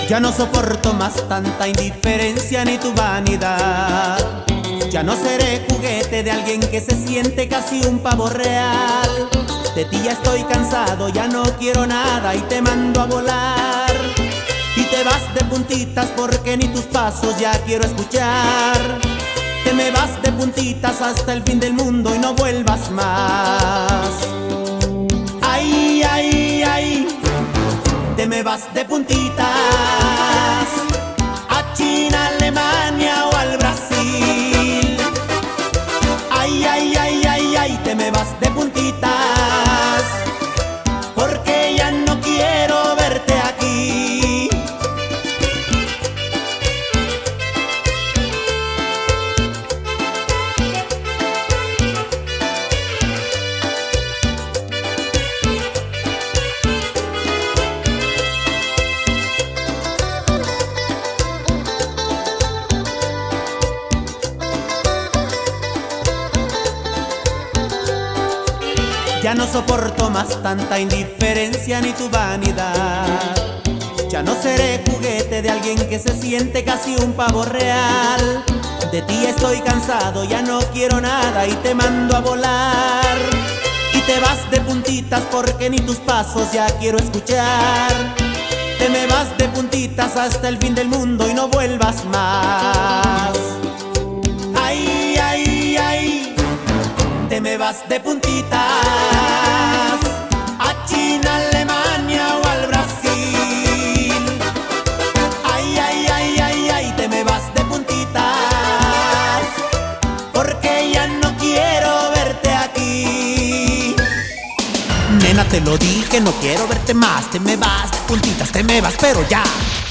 Ya no soporto más tanta indiferencia ni tu vanidad. Ya no seré juguete de alguien que se siente casi un pavo real. De ti ya estoy cansado, ya no quiero nada y te mando a volar. Y te vas de puntitas porque ni tus pasos ya quiero escuchar. Te me vas de puntitas hasta el fin del mundo y no vuelvas más. Ay, ay, ay, te me vas de puntitas a China, Alemania o al Brasil. Ay, ay, ay, ay, ay, te me vas de puntitas porque ya no quiero verte aquí. Ya no soporto más tanta indiferencia ni tu vanidad. Ya no seré juguete de alguien que se siente casi un pavo real. De ti estoy cansado, ya no quiero nada y te mando a volar. Y te vas de puntitas porque ni tus pasos ya quiero escuchar. Te me vas de puntitas hasta el fin del mundo y no vuelvas más. Ay, ay, ay, te me vas de puntitas a China, Alemania o al Brasil. Ay, ay, ay, ay, ay, te me vas de puntitas porque ya no quiero verte aquí. Nena, te lo dije, no quiero verte más. Te me vas de puntitas, te me vas, pero ya.